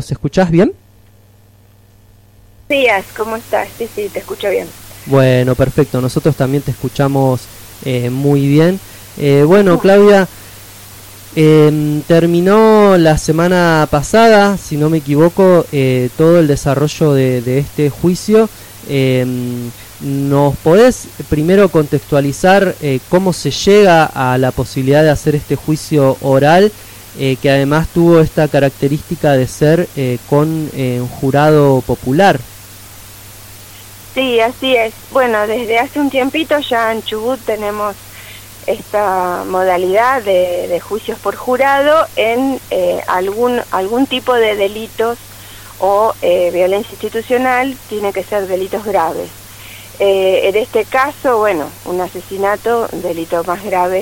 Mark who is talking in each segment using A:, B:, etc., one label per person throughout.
A: ¿nos escuchás bien?
B: Días, ¿cómo estás? Sí, te escucho bien.
A: Bueno, perfecto, nosotros también te escuchamos muy bien. Bueno, Claudia, terminó la semana pasada, si no me equivoco, todo el desarrollo de este juicio. ¿Nos podés primero contextualizar cómo se llega a la posibilidad de hacer este juicio oral, que además tuvo esta característica de ser con un jurado popular?
B: Sí, así es. Bueno, desde hace un tiempito ya en Chubut tenemos esta modalidad de juicios por jurado en algún tipo de delitos o violencia institucional. Tiene que ser delitos graves. En este caso, bueno, un asesinato, un delito más grave,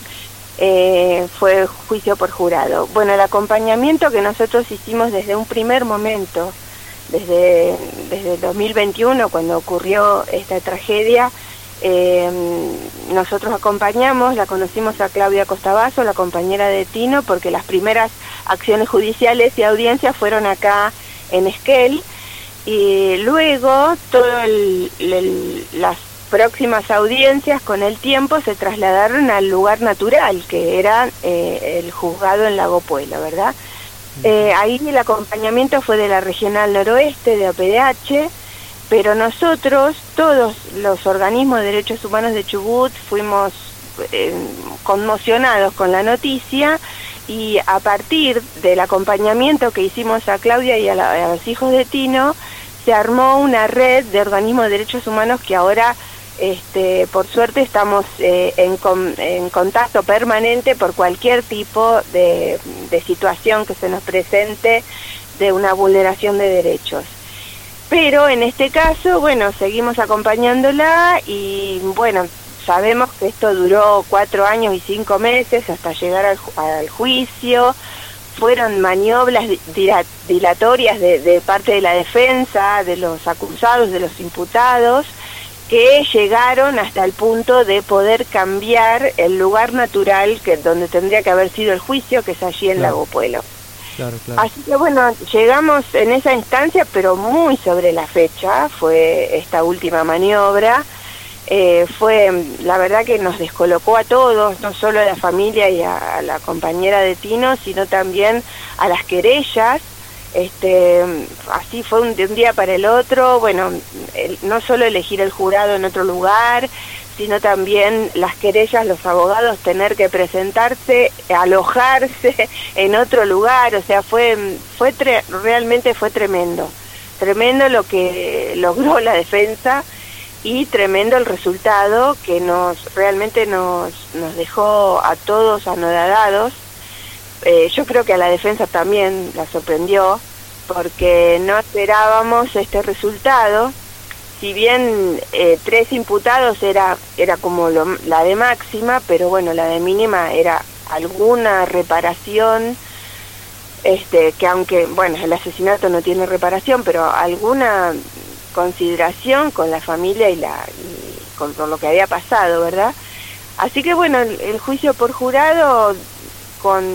B: fue juicio por jurado. Bueno, el acompañamiento que nosotros hicimos desde un primer momento, desde el 2021, cuando ocurrió esta tragedia, nosotros acompañamos, la conocimos a Claudia Costabasso, la compañera de Tino, porque las primeras acciones judiciales y audiencias fueron acá en Esquel, y luego todas las próximas audiencias con el tiempo se trasladaron al lugar natural, que era el juzgado en Lago Puelo, ¿verdad? Ahí el acompañamiento fue de la Regional Noroeste, de OPDH, pero nosotros, todos los organismos de derechos humanos de Chubut, fuimos conmocionados con la noticia, y a partir del acompañamiento que hicimos a Claudia y a los hijos de Tino, se armó una red de organismos de derechos humanos que ahora, por suerte, estamos en contacto permanente por cualquier tipo de situación que se nos presente de una vulneración de derechos. Pero en este caso, bueno, seguimos acompañándola y, bueno, sabemos que esto duró 4 años y 5 meses hasta llegar al juicio. Fueron maniobras dilatorias de parte de la defensa, de los acusados, de los imputados, que llegaron hasta el punto de poder cambiar el lugar natural donde tendría que haber sido el juicio, que es allí en Lago Puelo.
A: Claro.
B: Así que bueno, llegamos en esa instancia, pero muy sobre la fecha, fue esta última maniobra. Fue, la verdad que nos descolocó a todos, no solo a la familia y a la compañera de Tino, sino también a las querellas. Así fue de un día para el otro, bueno, no solo elegir el jurado en otro lugar, sino también las querellas, los abogados tener que presentarse, alojarse en otro lugar. O sea, realmente fue tremendo lo que logró la defensa, y tremendo el resultado que realmente nos dejó a todos anodadados. Yo creo que a la defensa también la sorprendió, porque no esperábamos este resultado. Si bien 3 imputados era como la de máxima, pero bueno, la de mínima era alguna reparación, que aunque, bueno, el asesinato no tiene reparación, pero alguna consideración con la familia y con lo que había pasado, ¿verdad? Así que bueno, el juicio por jurado, con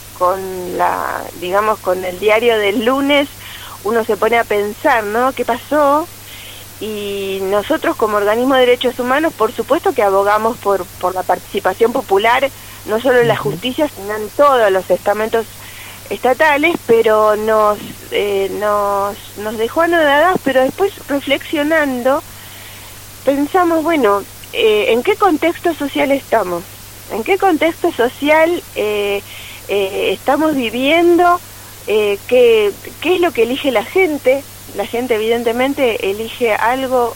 B: el diario del lunes, uno se pone a pensar, ¿no? ¿Qué pasó? Y nosotros, como organismo de derechos humanos, por supuesto que abogamos por la participación popular, no solo en la justicia, sino en todos los estamentos estatales, pero nos dejó anonadados. Pero después, reflexionando, pensamos, bueno, ¿en qué contexto social estamos? ¿En qué contexto social estamos viviendo? ¿Qué es lo que elige la gente? La gente evidentemente elige algo,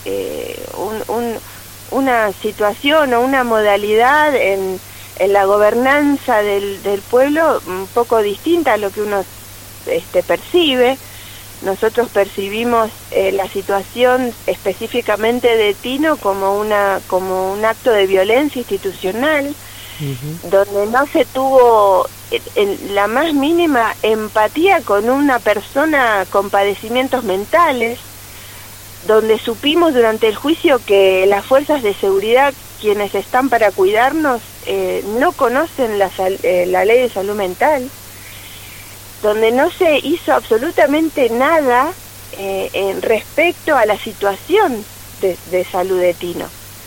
B: una situación o una modalidad en la gobernanza del pueblo un poco distinta a lo que uno percibe. Nosotros percibimos la situación específicamente de Tino como un acto de violencia institucional, donde no se tuvo la más mínima empatía con una persona con padecimientos mentales, donde supimos durante el juicio que las fuerzas de seguridad, quienes están para cuidarnos, no conocen la ley de salud mental. donde no se hizo absolutamente nada en respecto a la situación de salud de Tino.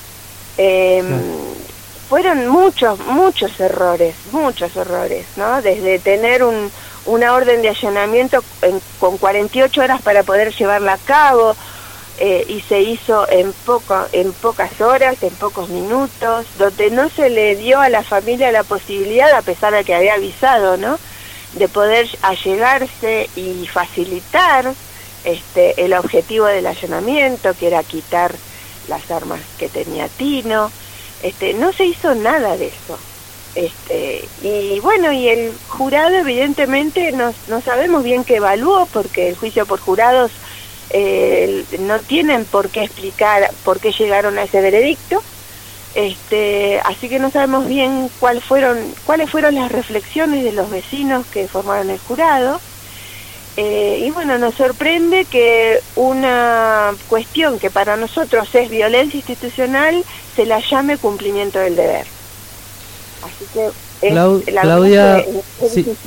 B: Fueron muchos errores, ¿no? Desde tener una orden de allanamiento con 48 horas para poder llevarla a cabo, y se hizo en pocas horas, en pocos minutos, donde no se le dio a la familia la posibilidad, a pesar de que había avisado, ¿no?, de poder allegarse y facilitar el objetivo del allanamiento, que era quitar las armas que tenía Tino. No se hizo nada de eso. Y bueno, y el jurado evidentemente no sabemos bien qué evaluó, porque el juicio por jurados no tienen por qué explicar por qué llegaron a ese veredicto, así que no sabemos bien cuáles fueron las reflexiones de los vecinos que formaron el jurado, y bueno, nos sorprende que una cuestión que para nosotros es violencia institucional se la llame cumplimiento del deber. Así que
A: Claudia, sí.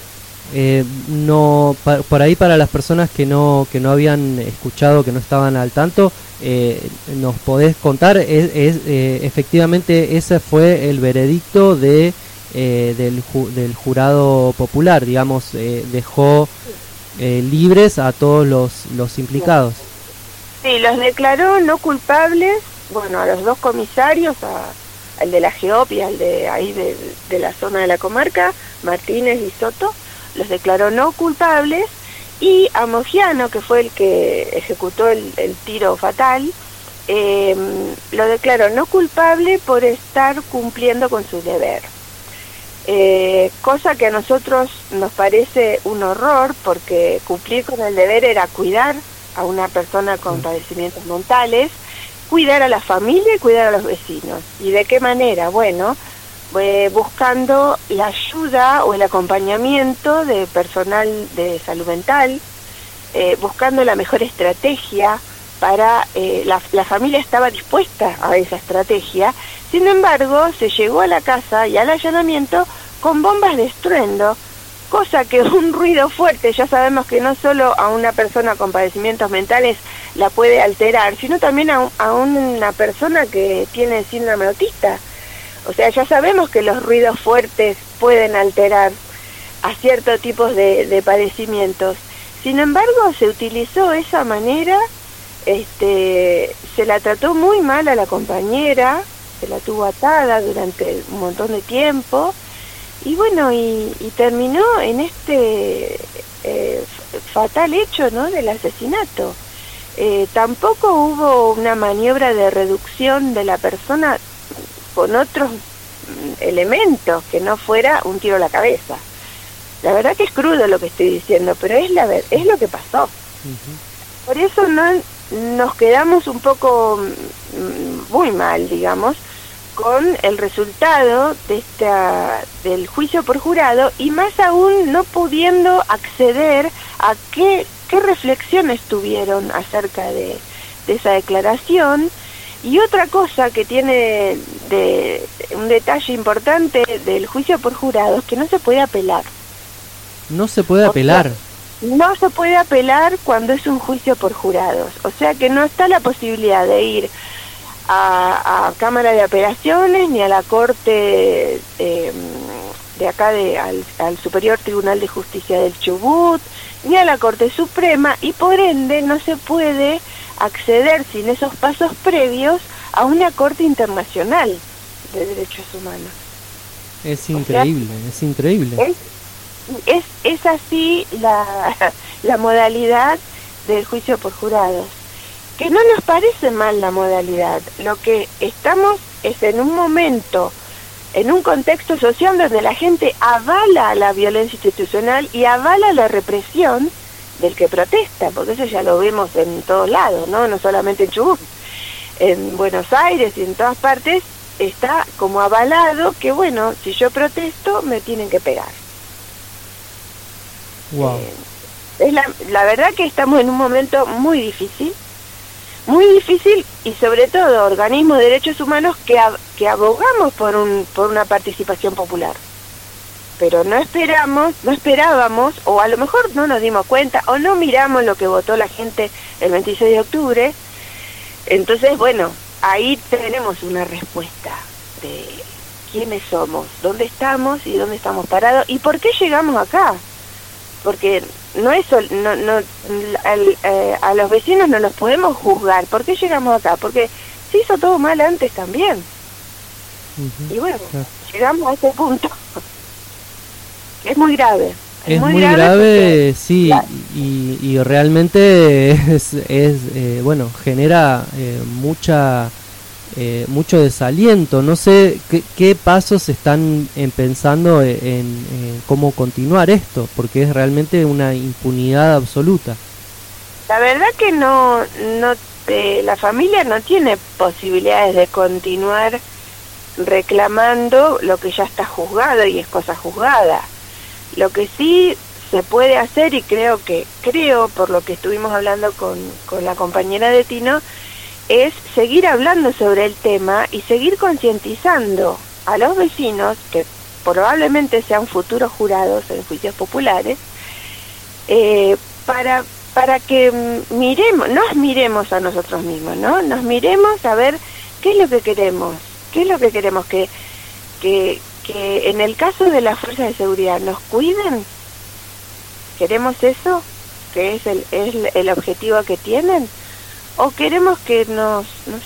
A: Por ahí, para las personas que no habían escuchado, que no estaban al tanto, nos podés contar, efectivamente ese fue el veredicto del jurado popular, digamos, dejó libres a todos los implicados.
B: Sí, los declaró no culpables, bueno, a los dos comisarios, al de la GEOP y al de ahí de la zona de la comarca, Martínez y Soto, los declaró no culpables, y a Mogiano, que fue el que ejecutó el tiro fatal, lo declaró no culpable por estar cumpliendo con su deber. Cosa que a nosotros nos parece un horror, porque cumplir con el deber era cuidar a una persona con padecimientos mentales, cuidar a la familia y cuidar a los vecinos. ¿Y de qué manera? Bueno, buscando la ayuda o el acompañamiento de personal de salud mental, buscando la mejor estrategia para... la familia estaba dispuesta a esa estrategia, sin embargo, se llegó a la casa y al allanamiento con bombas de estruendo, cosa que un ruido fuerte, ya sabemos que no solo a una persona con padecimientos mentales la puede alterar, sino también a una persona que tiene síndrome autista. O sea, ya sabemos que los ruidos fuertes pueden alterar a ciertos tipos de padecimientos. Sin embargo, se utilizó esa manera, se la trató muy mal a la compañera, se la tuvo atada durante un montón de tiempo, y bueno, y terminó en este fatal hecho, ¿no?, del asesinato. Tampoco hubo una maniobra de reducción de la persona con otros elementos que no fuera un tiro a la cabeza. La verdad que es crudo lo que estoy diciendo, pero es lo que pasó. Uh-huh. Por eso nos quedamos un poco muy mal, digamos, con el resultado del juicio por jurado, y más aún no pudiendo acceder a qué reflexiones tuvieron acerca de esa declaración. Y otra cosa que tiene un detalle importante del juicio por jurados, que no se puede apelar.
A: No se puede apelar.
B: No se puede apelar cuando es un juicio por jurados. O sea que no está la posibilidad de ir a Cámara de Apelaciones, ni a la Corte de acá, al Superior Tribunal de Justicia del Chubut, ni a la Corte Suprema, y por ende no se puede acceder sin esos pasos previos a una Corte Internacional de Derechos Humanos.
A: Es increíble, es increíble.
B: Es así la modalidad del juicio por jurados, que no nos parece mal la modalidad. Lo que estamos es en un momento, en un contexto social donde la gente avala la violencia institucional y avala la represión del que protesta, porque eso ya lo vemos en todos lados, no solamente en Chubut, en Buenos Aires y en todas partes está como avalado que, bueno, si yo protesto me tienen que pegar.
A: Wow.
B: Es la verdad que estamos en un momento muy difícil, y sobre todo organismos de derechos humanos que abogamos por una participación popular. pero no esperábamos, o a lo mejor no nos dimos cuenta, o no miramos lo que votó la gente el 26 de octubre. Entonces, bueno, ahí tenemos una respuesta de quiénes somos, dónde estamos y dónde estamos parados y por qué llegamos acá. Porque no es a los vecinos no los podemos juzgar. ¿Por qué llegamos acá? Porque se hizo todo mal antes también. Y bueno, llegamos a ese punto. Es muy grave.
A: Es muy grave, sí,
B: claro.
A: y realmente bueno, genera mucho desaliento. No sé qué pasos están pensando en cómo continuar esto, porque es realmente una impunidad absoluta.
B: La verdad que la familia no tiene posibilidades de continuar reclamando lo que ya está juzgado y es cosa juzgada. Lo que sí se puede hacer, y creo por lo que estuvimos hablando con la compañera de Tino, es seguir hablando sobre el tema y seguir concientizando a los vecinos, que probablemente sean futuros jurados en juicios populares, para que nos miremos a nosotros mismos, ¿no? Nos miremos a ver qué es lo que queremos, que en el caso de las fuerzas de seguridad nos cuiden. ¿Queremos eso? ¿Que es el objetivo que tienen? ¿O queremos que nos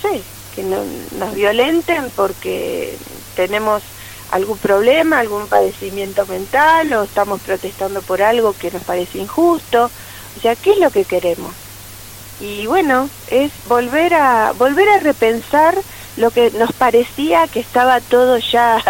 B: violenten porque tenemos algún problema, algún padecimiento mental, o estamos protestando por algo que nos parece injusto? O sea, ¿qué es lo que queremos? Y bueno, es volver a repensar lo que nos parecía que estaba todo ya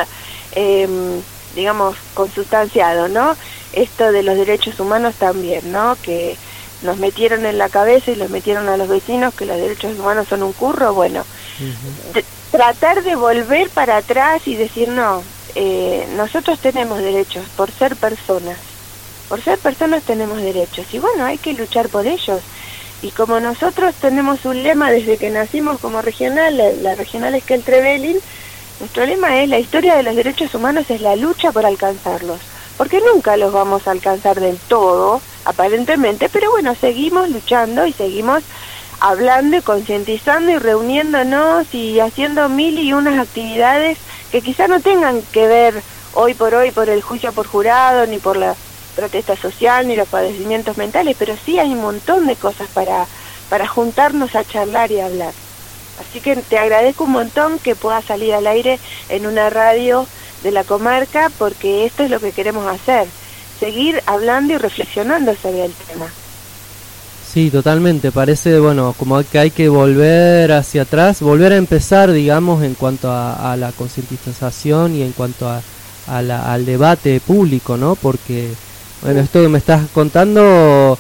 B: digamos, consustanciado, ¿no? Esto de los derechos humanos también, ¿no? Que nos metieron en la cabeza y los metieron a los vecinos que los derechos humanos son un curro. Bueno, tratar de volver para atrás y decir, no, nosotros tenemos derechos por ser personas tenemos derechos, y bueno, hay que luchar por ellos. Y como nosotros tenemos un lema desde que nacimos como regional, la regional Esquel Trevelin, nuestro lema es: la historia de los derechos humanos es la lucha por alcanzarlos, porque nunca los vamos a alcanzar del todo, aparentemente, pero bueno, seguimos luchando y seguimos hablando y concientizando y reuniéndonos y haciendo mil y unas actividades que quizá no tengan que ver hoy por el juicio por jurado, ni por la protesta social, ni los padecimientos mentales, pero sí hay un montón de cosas para juntarnos a charlar y hablar. Así que te agradezco un montón que puedas salir al aire en una radio de la comarca, porque esto es lo que queremos hacer, seguir hablando y reflexionando sobre el tema.
A: Sí, totalmente. Parece, bueno, como que hay que volver hacia atrás, volver a empezar, digamos, en cuanto a la concientización y en cuanto al debate público, ¿no? Porque, bueno, esto que me estás contando,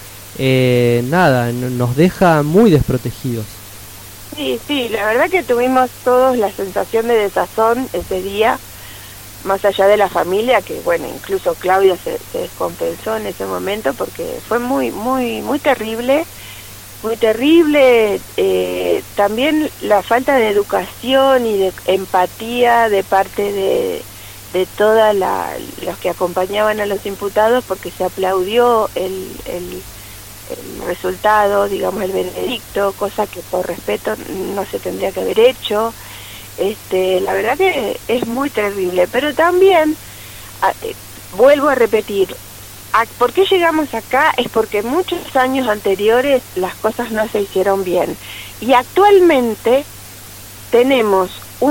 A: nos deja muy desprotegidos.
B: Sí, la verdad que tuvimos todos la sensación de desazón ese día, más allá de la familia, que bueno, incluso Claudia se descompensó en ese momento, porque fue muy terrible, también la falta de educación y de empatía de parte de todos los que acompañaban a los imputados, porque se aplaudió el resultado, digamos, el veredicto, cosa que por respeto no se tendría que haber hecho. La verdad que es muy terrible, pero también vuelvo a repetir, ¿por qué llegamos acá? Es porque muchos años anteriores las cosas no se hicieron bien, y actualmente tenemos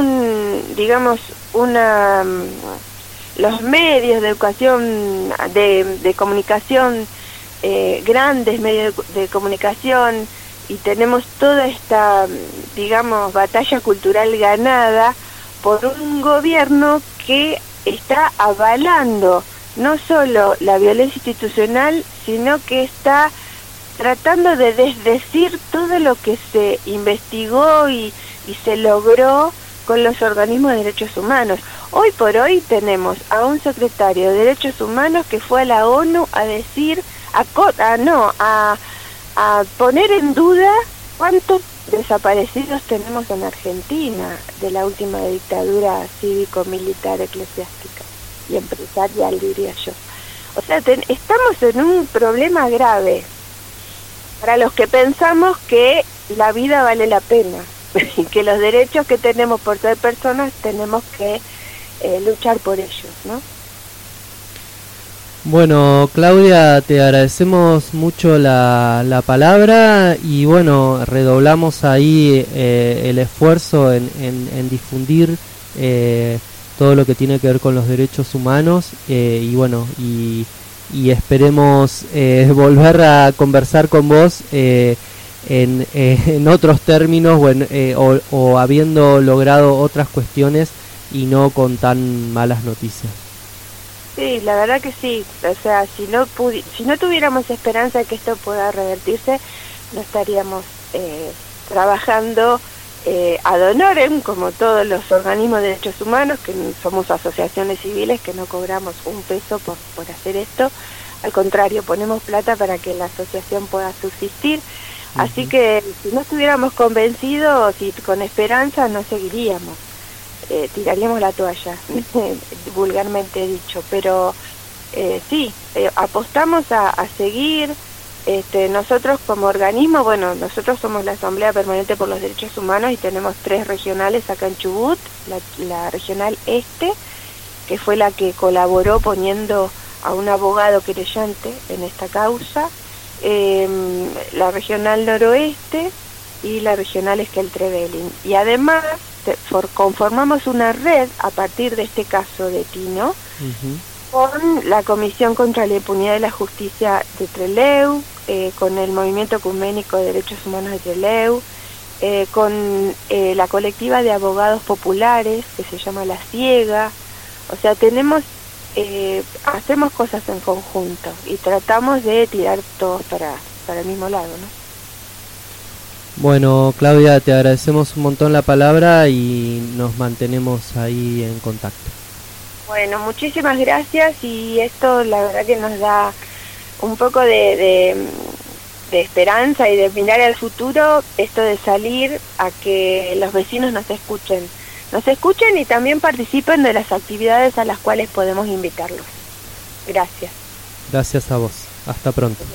B: los medios de educación, de comunicación, grandes medios de comunicación, y tenemos toda esta, digamos, batalla cultural ganada por un gobierno que está avalando no solo la violencia institucional, sino que está tratando de desdecir todo lo que se investigó y se logró con los organismos de derechos humanos. Hoy por hoy tenemos a un secretario de Derechos Humanos que fue a la ONU a decir, a poner en duda cuántos desaparecidos tenemos en Argentina de la última dictadura cívico-militar eclesiástica. y empresarial, diría yo. O sea, estamos en un problema grave para los que pensamos que la vida vale la pena y que los derechos que tenemos por ser personas tenemos que luchar por ellos, ¿no?
A: Bueno, Claudia, te agradecemos mucho la palabra y bueno, redoblamos ahí el esfuerzo en difundir todo lo que tiene que ver con los derechos humanos y bueno, y esperemos volver a conversar con vos en otros términos o habiendo logrado otras cuestiones y no con tan malas noticias.
B: Sí, la verdad que sí. O sea, si no tuviéramos esperanza de que esto pueda revertirse, no estaríamos trabajando ad honorem, como todos los organismos de derechos humanos, que somos asociaciones civiles que no cobramos un peso por hacer esto. Al contrario, ponemos plata para que la asociación pueda subsistir. Así que si no estuviéramos convencidos y con esperanza, no seguiríamos. Tiraríamos la toalla, vulgarmente dicho, pero sí, apostamos a seguir. Nosotros como organismo, bueno, nosotros somos la Asamblea Permanente por los Derechos Humanos y tenemos 3 regionales acá en Chubut, la regional este, que fue la que colaboró poniendo a un abogado querellante en esta causa, la regional noroeste y la regional Esquel-Trevelin. Y además conformamos una red a partir de este caso de Tino, con la Comisión contra la Impunidad y la Justicia de Trelew, con el Movimiento Ecuménico de Derechos Humanos de Trelew, con la colectiva de abogados populares que se llama La Ciega. O sea, hacemos cosas en conjunto y tratamos de tirar todos para el mismo lado, ¿no?
A: Bueno, Claudia, te agradecemos un montón la palabra y nos mantenemos ahí en contacto.
B: Bueno, muchísimas gracias y esto la verdad que nos da un poco de esperanza y de mirar al futuro, esto de salir a que los vecinos nos escuchen y también participen de las actividades a las cuales podemos invitarlos. Gracias.
A: Gracias a vos. Hasta pronto.